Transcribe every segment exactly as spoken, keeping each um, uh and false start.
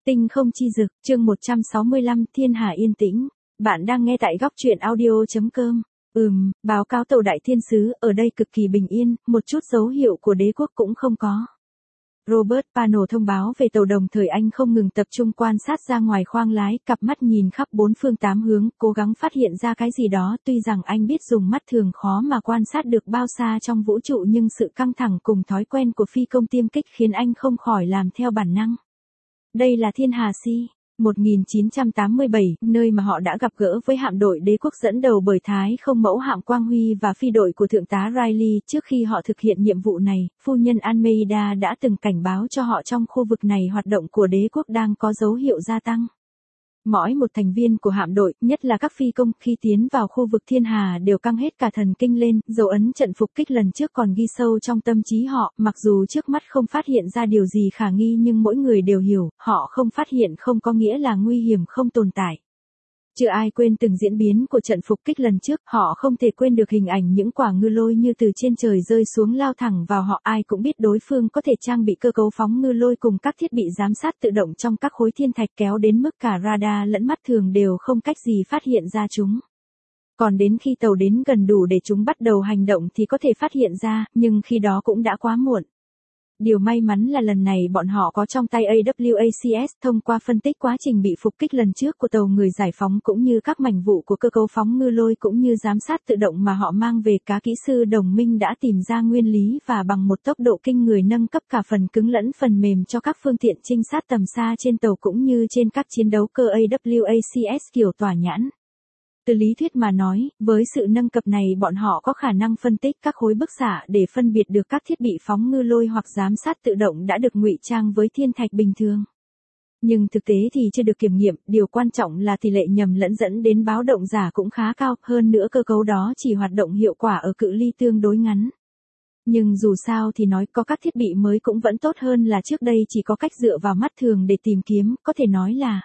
Tinh không chi dực, chương một trăm sáu mươi lăm, thiên hà yên tĩnh. Bạn đang nghe tại góc truyện audio chấm com. Ừm, báo cáo tàu đại thiên sứ, ở đây cực kỳ bình yên, một chút dấu hiệu của đế quốc cũng không có. Robert Pano thông báo về tàu đồng thời anh không ngừng tập trung quan sát ra ngoài khoang lái, cặp mắt nhìn khắp bốn phương tám hướng, cố gắng phát hiện ra cái gì đó, tuy rằng anh biết dùng mắt thường khó mà quan sát được bao xa trong vũ trụ nhưng sự căng thẳng cùng thói quen của phi công tiêm kích khiến anh không khỏi làm theo bản năng. Đây là Thiên Hà C một nghìn chín trăm tám mươi bảy, nơi mà họ đã gặp gỡ với hạm đội đế quốc dẫn đầu bởi Thái không mẫu hạm Quang Huy và phi đội của Thượng tá Riley. Trước khi họ thực hiện nhiệm vụ này, phu nhân Almeida đã từng cảnh báo cho họ trong khu vực này hoạt động của đế quốc đang có dấu hiệu gia tăng. Mỗi một thành viên của hạm đội, nhất là các phi công, khi tiến vào khu vực Thiên Hà đều căng hết cả thần kinh lên, dấu ấn trận phục kích lần trước còn ghi sâu trong tâm trí họ, mặc dù trước mắt không phát hiện ra điều gì khả nghi nhưng mỗi người đều hiểu, họ không phát hiện không có nghĩa là nguy hiểm không tồn tại. Chưa ai quên từng diễn biến của trận phục kích lần trước, họ không thể quên được hình ảnh những quả ngư lôi như từ trên trời rơi xuống lao thẳng vào họ. Ai cũng biết đối phương có thể trang bị cơ cấu phóng ngư lôi cùng các thiết bị giám sát tự động trong các khối thiên thạch kéo đến mức cả radar lẫn mắt thường đều không cách gì phát hiện ra chúng. Còn đến khi tàu đến gần đủ để chúng bắt đầu hành động thì có thể phát hiện ra, nhưng khi đó cũng đã quá muộn. Điều may mắn là lần này bọn họ có trong tay a vê a xê ét thông qua phân tích quá trình bị phục kích lần trước của tàu người giải phóng cũng như các mảnh vụ của cơ cấu phóng ngư lôi cũng như giám sát tự động mà họ mang về. Các kỹ sư đồng minh đã tìm ra nguyên lý và bằng một tốc độ kinh người nâng cấp cả phần cứng lẫn phần mềm cho các phương tiện trinh sát tầm xa trên tàu cũng như trên các chiến đấu cơ a vê a xê ét kiểu tỏa nhãn. Từ lý thuyết mà nói, với sự nâng cấp này bọn họ có khả năng phân tích các khối bức xạ để phân biệt được các thiết bị phóng ngư lôi hoặc giám sát tự động đã được ngụy trang với thiên thạch bình thường. Nhưng thực tế thì chưa được kiểm nghiệm, điều quan trọng là tỷ lệ nhầm lẫn dẫn đến báo động giả cũng khá cao, hơn nữa cơ cấu đó chỉ hoạt động hiệu quả ở cự ly tương đối ngắn. Nhưng dù sao thì nói có các thiết bị mới cũng vẫn tốt hơn là trước đây chỉ có cách dựa vào mắt thường để tìm kiếm, có thể nói là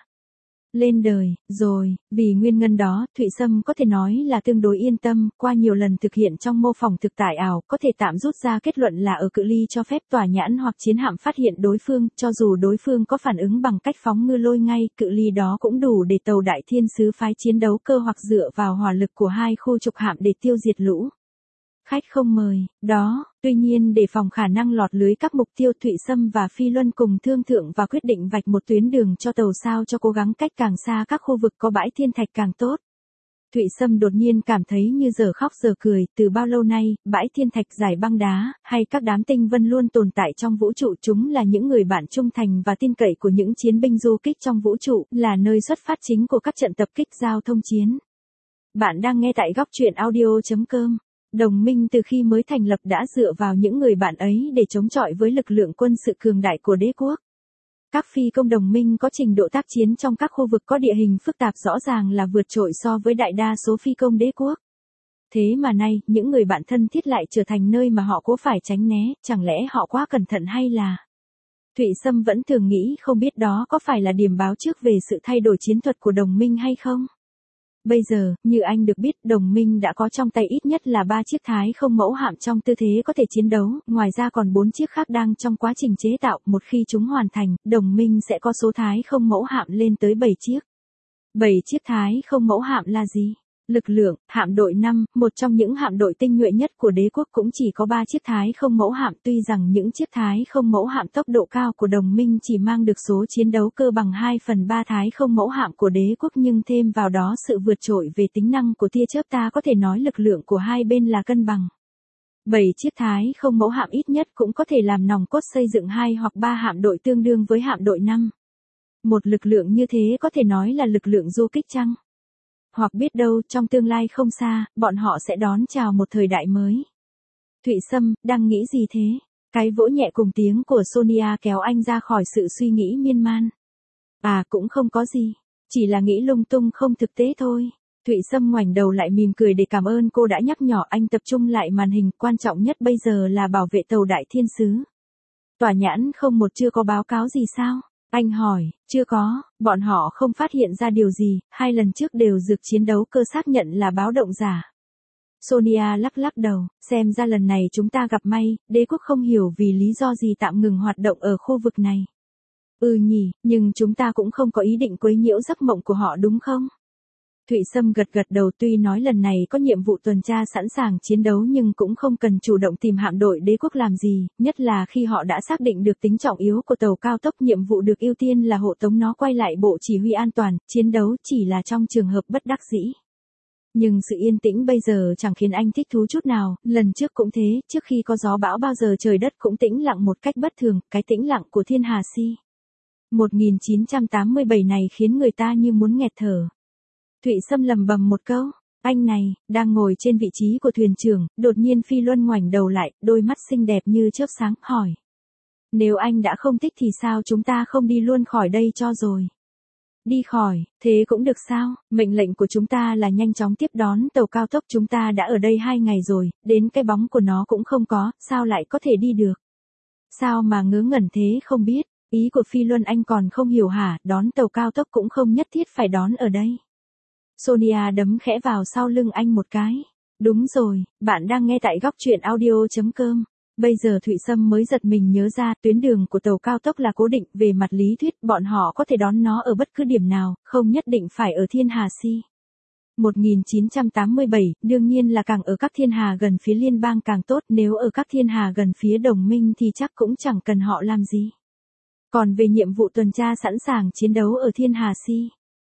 lên đời, rồi, vì nguyên nhân đó, Thụy Sâm có thể nói là tương đối yên tâm, qua nhiều lần thực hiện trong mô phỏng thực tại ảo, có thể tạm rút ra kết luận là ở cự ly cho phép tỏa nhãn hoặc chiến hạm phát hiện đối phương, cho dù đối phương có phản ứng bằng cách phóng ngư lôi ngay, cự ly đó cũng đủ để tàu đại thiên sứ phái chiến đấu cơ hoặc dựa vào hỏa lực của hai khu trục hạm để tiêu diệt lũ khách không mời, đó, tuy nhiên để phòng khả năng lọt lưới các mục tiêu, Thụy Sâm và Phi Luân cùng thương thượng và quyết định vạch một tuyến đường cho tàu sao cho cố gắng cách càng xa các khu vực có bãi thiên thạch càng tốt. Thụy Sâm đột nhiên cảm thấy như giờ khóc giờ cười, từ bao lâu nay, bãi thiên thạch giải băng đá, hay các đám tinh vân luôn tồn tại trong vũ trụ, chúng là những người bạn trung thành và tin cậy của những chiến binh du kích trong vũ trụ, là nơi xuất phát chính của các trận tập kích giao thông chiến. Bạn đang nghe tại góc truyện audio chấm com. Đồng minh từ khi mới thành lập đã dựa vào những người bạn ấy để chống chọi với lực lượng quân sự cường đại của đế quốc. Các phi công đồng minh có trình độ tác chiến trong các khu vực có địa hình phức tạp rõ ràng là vượt trội so với đại đa số phi công đế quốc. Thế mà nay, những người bạn thân thiết lại trở thành nơi mà họ cố phải tránh né, chẳng lẽ họ quá cẩn thận hay là... Thụy Sâm vẫn thường nghĩ không biết đó có phải là điểm báo trước về sự thay đổi chiến thuật của đồng minh hay không. Bây giờ, như anh được biết, đồng minh đã có trong tay ít nhất là ba chiếc Thái không mẫu hạm trong tư thế có thể chiến đấu, ngoài ra còn bốn chiếc khác đang trong quá trình chế tạo, một khi chúng hoàn thành, đồng minh sẽ có số Thái không mẫu hạm lên tới bảy chiếc. bảy chiếc Thái không mẫu hạm là gì? Lực lượng, hạm đội năm, một trong những hạm đội tinh nhuệ nhất của đế quốc cũng chỉ có ba chiếc Thái không mẫu hạm, tuy rằng những chiếc Thái không mẫu hạm tốc độ cao của đồng minh chỉ mang được số chiến đấu cơ bằng hai phần ba Thái không mẫu hạm của đế quốc nhưng thêm vào đó sự vượt trội về tính năng của tia chớp ta có thể nói lực lượng của hai bên là cân bằng. bảy chiếc Thái không mẫu hạm ít nhất cũng có thể làm nòng cốt xây dựng hai hoặc ba hạm đội tương đương với hạm đội năm. Một lực lượng như thế có thể nói là lực lượng du kích chăng? Hoặc biết đâu trong tương lai không xa, bọn họ sẽ đón chào một thời đại mới. Thụy Sâm, đang nghĩ gì thế? Cái vỗ nhẹ cùng tiếng của Sonia kéo anh ra khỏi sự suy nghĩ miên man. À cũng không có gì, chỉ là nghĩ lung tung không thực tế thôi. Thụy Sâm ngoảnh đầu lại mỉm cười để cảm ơn cô đã nhắc nhở anh tập trung lại màn hình, quan trọng nhất bây giờ là bảo vệ tàu đại thiên sứ. Tòa nhãn không một chưa có báo cáo gì sao? Anh hỏi, chưa có, bọn họ không phát hiện ra điều gì, hai lần trước đều dược chiến đấu cơ xác nhận là báo động giả. Sonia lắc lắc đầu, xem ra lần này chúng ta gặp may, đế quốc không hiểu vì lý do gì tạm ngừng hoạt động ở khu vực này. Ừ nhỉ, nhưng chúng ta cũng không có ý định quấy nhiễu giấc mộng của họ đúng không? Thụy Sâm gật gật đầu, tuy nói lần này có nhiệm vụ tuần tra sẵn sàng chiến đấu nhưng cũng không cần chủ động tìm hạm đội đế quốc làm gì, nhất là khi họ đã xác định được tính trọng yếu của tàu cao tốc. Nhiệm vụ được ưu tiên là hộ tống nó quay lại bộ chỉ huy an toàn, chiến đấu chỉ là trong trường hợp bất đắc dĩ. Nhưng sự yên tĩnh bây giờ chẳng khiến anh thích thú chút nào, lần trước cũng thế, trước khi có gió bão bao giờ trời đất cũng tĩnh lặng một cách bất thường, cái tĩnh lặng của Thiên Hà Sea. một nghìn chín trăm tám mươi bảy này khiến người ta như muốn nghẹt thở. Thụy Sâm lầm bầm một câu, anh này, đang ngồi trên vị trí của thuyền trưởng, đột nhiên Phi Luân ngoảnh đầu lại, đôi mắt xinh đẹp như chớp sáng, hỏi. Nếu anh đã không thích thì sao chúng ta không đi luôn khỏi đây cho rồi? Đi khỏi, thế cũng được sao? Mệnh lệnh của chúng ta là nhanh chóng tiếp đón tàu cao tốc, chúng ta đã ở đây hai ngày rồi, đến cái bóng của nó cũng không có, sao lại có thể đi được? Sao mà ngớ ngẩn thế không biết, ý của Phi Luân anh còn không hiểu hả, đón tàu cao tốc cũng không nhất thiết phải đón ở đây. Sonia đấm khẽ vào sau lưng anh một cái. Đúng rồi, bạn đang nghe tại góc truyện audio.com. Bây giờ Thụy Sâm mới giật mình nhớ ra tuyến đường của tàu cao tốc là cố định, về mặt lý thuyết bọn họ có thể đón nó ở bất cứ điểm nào, không nhất định phải ở Thiên Hà Sea. một nghìn chín trăm tám mươi bảy, đương nhiên là càng ở các thiên hà gần phía liên bang càng tốt, nếu ở các thiên hà gần phía đồng minh thì chắc cũng chẳng cần họ làm gì. Còn về nhiệm vụ tuần tra sẵn sàng chiến đấu ở Thiên Hà Sea.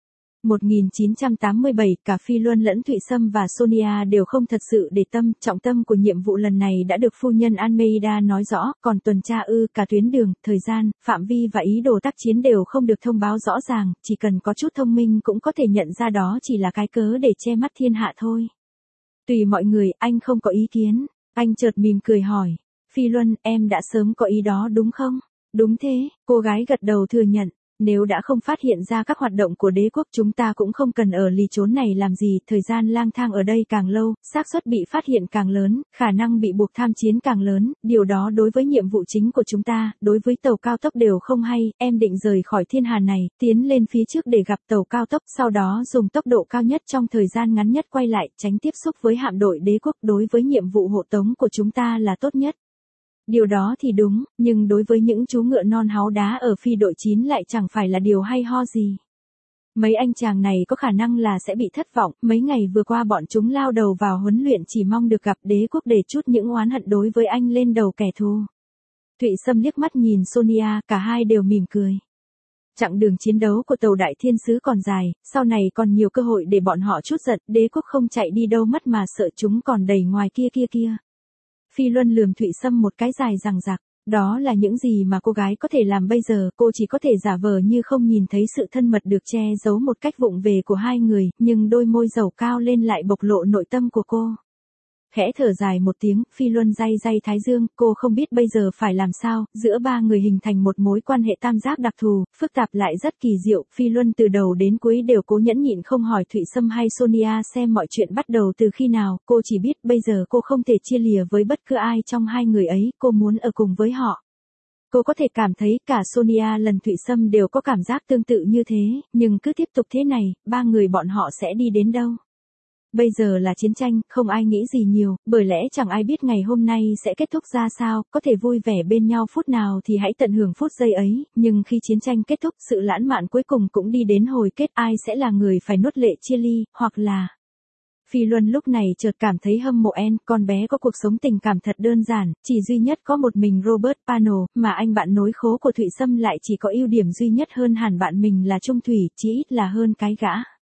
một nghìn chín trăm tám mươi bảy, cả Phi Luân lẫn Thụy Sâm và Sonia đều không thật sự để tâm, trọng tâm của nhiệm vụ lần này đã được phu nhân Almeida nói rõ, còn tuần tra ư, cả tuyến đường, thời gian, phạm vi và ý đồ tác chiến đều không được thông báo rõ ràng, chỉ cần có chút thông minh cũng có thể nhận ra đó chỉ là cái cớ để che mắt thiên hạ thôi. Tùy mọi người, anh không có ý kiến. Anh chợt mỉm cười hỏi, Phi Luân, em đã sớm có ý đó đúng không? Đúng thế, cô gái gật đầu thừa nhận. Nếu đã không phát hiện ra các hoạt động của đế quốc chúng ta cũng không cần ở lì chốn này làm gì, thời gian lang thang ở đây càng lâu, xác suất bị phát hiện càng lớn, khả năng bị buộc tham chiến càng lớn, điều đó đối với nhiệm vụ chính của chúng ta, đối với tàu cao tốc đều không hay. Em định rời khỏi thiên hà này, tiến lên phía trước để gặp tàu cao tốc, sau đó dùng tốc độ cao nhất trong thời gian ngắn nhất quay lại, tránh tiếp xúc với hạm đội đế quốc, đối với nhiệm vụ hộ tống của chúng ta là tốt nhất. Điều đó thì đúng, nhưng đối với những chú ngựa non háu đá ở phi đội chín lại chẳng phải là điều hay ho gì. Mấy anh chàng này có khả năng là sẽ bị thất vọng, mấy ngày vừa qua bọn chúng lao đầu vào huấn luyện chỉ mong được gặp đế quốc để trút những oán hận đối với anh lên đầu kẻ thù. Thụy Sâm liếc mắt nhìn Sonia, cả hai đều mỉm cười. Chặng đường chiến đấu của tàu Đại Thiên Sứ còn dài, sau này còn nhiều cơ hội để bọn họ trút giận, đế quốc không chạy đi đâu mất mà sợ chúng còn đầy ngoài kia kia kia. Phi Luân lườm Thụy Sâm một cái dài rằng rạc, đó là những gì mà cô gái có thể làm bây giờ, cô chỉ có thể giả vờ như không nhìn thấy sự thân mật được che giấu một cách vụng về của hai người, nhưng đôi môi dầu cao lên lại bộc lộ nội tâm của cô. Khẽ thở dài một tiếng, Phi Luân day day thái dương, cô không biết bây giờ phải làm sao, giữa ba người hình thành một mối quan hệ tam giác đặc thù, phức tạp lại rất kỳ diệu. Phi Luân từ đầu đến cuối đều cố nhẫn nhịn không hỏi Thụy Sâm hay Sonia xem mọi chuyện bắt đầu từ khi nào, cô chỉ biết bây giờ cô không thể chia lìa với bất cứ ai trong hai người ấy, cô muốn ở cùng với họ. Cô có thể cảm thấy cả Sonia lần Thụy Sâm đều có cảm giác tương tự như thế, nhưng cứ tiếp tục thế này, ba người bọn họ sẽ đi đến đâu? Bây giờ là chiến tranh, không ai nghĩ gì nhiều, bởi lẽ chẳng ai biết ngày hôm nay sẽ kết thúc ra sao, có thể vui vẻ bên nhau phút nào thì hãy tận hưởng phút giây ấy, nhưng khi chiến tranh kết thúc, sự lãng mạn cuối cùng cũng đi đến hồi kết, ai sẽ là người phải nuốt lệ chia ly, hoặc là... Phi Luân lúc này chợt cảm thấy hâm mộ En, con bé có cuộc sống tình cảm thật đơn giản, chỉ duy nhất có một mình Robert Pano, mà anh bạn nối khố của Thụy Sâm lại chỉ có ưu điểm duy nhất hơn hẳn bạn mình là trung thủy, chỉ ít là hơn cái gã.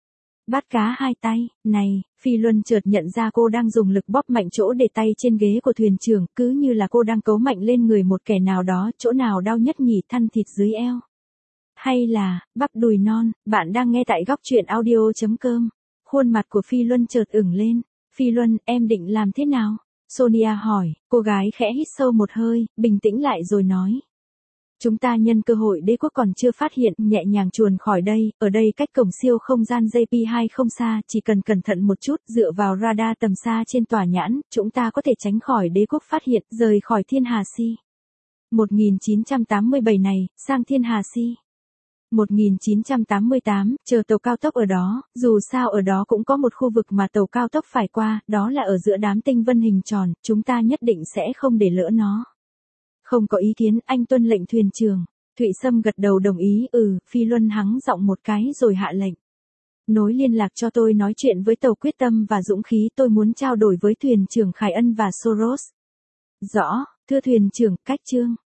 Bắt cá hai tay, này, Phi Luân chợt nhận ra cô đang dùng lực bóp mạnh chỗ để tay trên ghế của thuyền trưởng, cứ như là cô đang cấu mạnh lên người một kẻ nào đó, chỗ nào đau nhất nhỉ, thăn thịt dưới eo. Hay là, bắp đùi non, bạn đang nghe tại góc truyện audio.com. Khuôn mặt của Phi Luân chợt ửng lên. Phi Luân, em định làm thế nào? Sonia hỏi, cô gái khẽ hít sâu một hơi, bình tĩnh lại rồi nói. Chúng ta nhân cơ hội đế quốc còn chưa phát hiện, nhẹ nhàng chuồn khỏi đây, ở đây cách cổng siêu không gian J P hai không xa, chỉ cần cẩn thận một chút, dựa vào radar tầm xa trên tòa nhãn, chúng ta có thể tránh khỏi đế quốc phát hiện, rời khỏi Thiên Hà Sea. một nghìn chín trăm tám mươi bảy này, sang Thiên Hà Sea. một nghìn chín trăm tám mươi tám, chờ tàu cao tốc ở đó, dù sao ở đó cũng có một khu vực mà tàu cao tốc phải qua, đó là ở giữa đám tinh vân hình tròn, chúng ta nhất định sẽ không để lỡ nó. Không có ý kiến, anh tuân lệnh thuyền trưởng. Thụy Sâm gật đầu đồng ý, ừ, Phi Luân hắng giọng một cái rồi hạ lệnh. Nối liên lạc cho tôi nói chuyện với tàu Quyết Tâm và Dũng Khí, tôi muốn trao đổi với thuyền trưởng Khải Ân và Soros. Rõ, thưa thuyền trưởng, cách chương.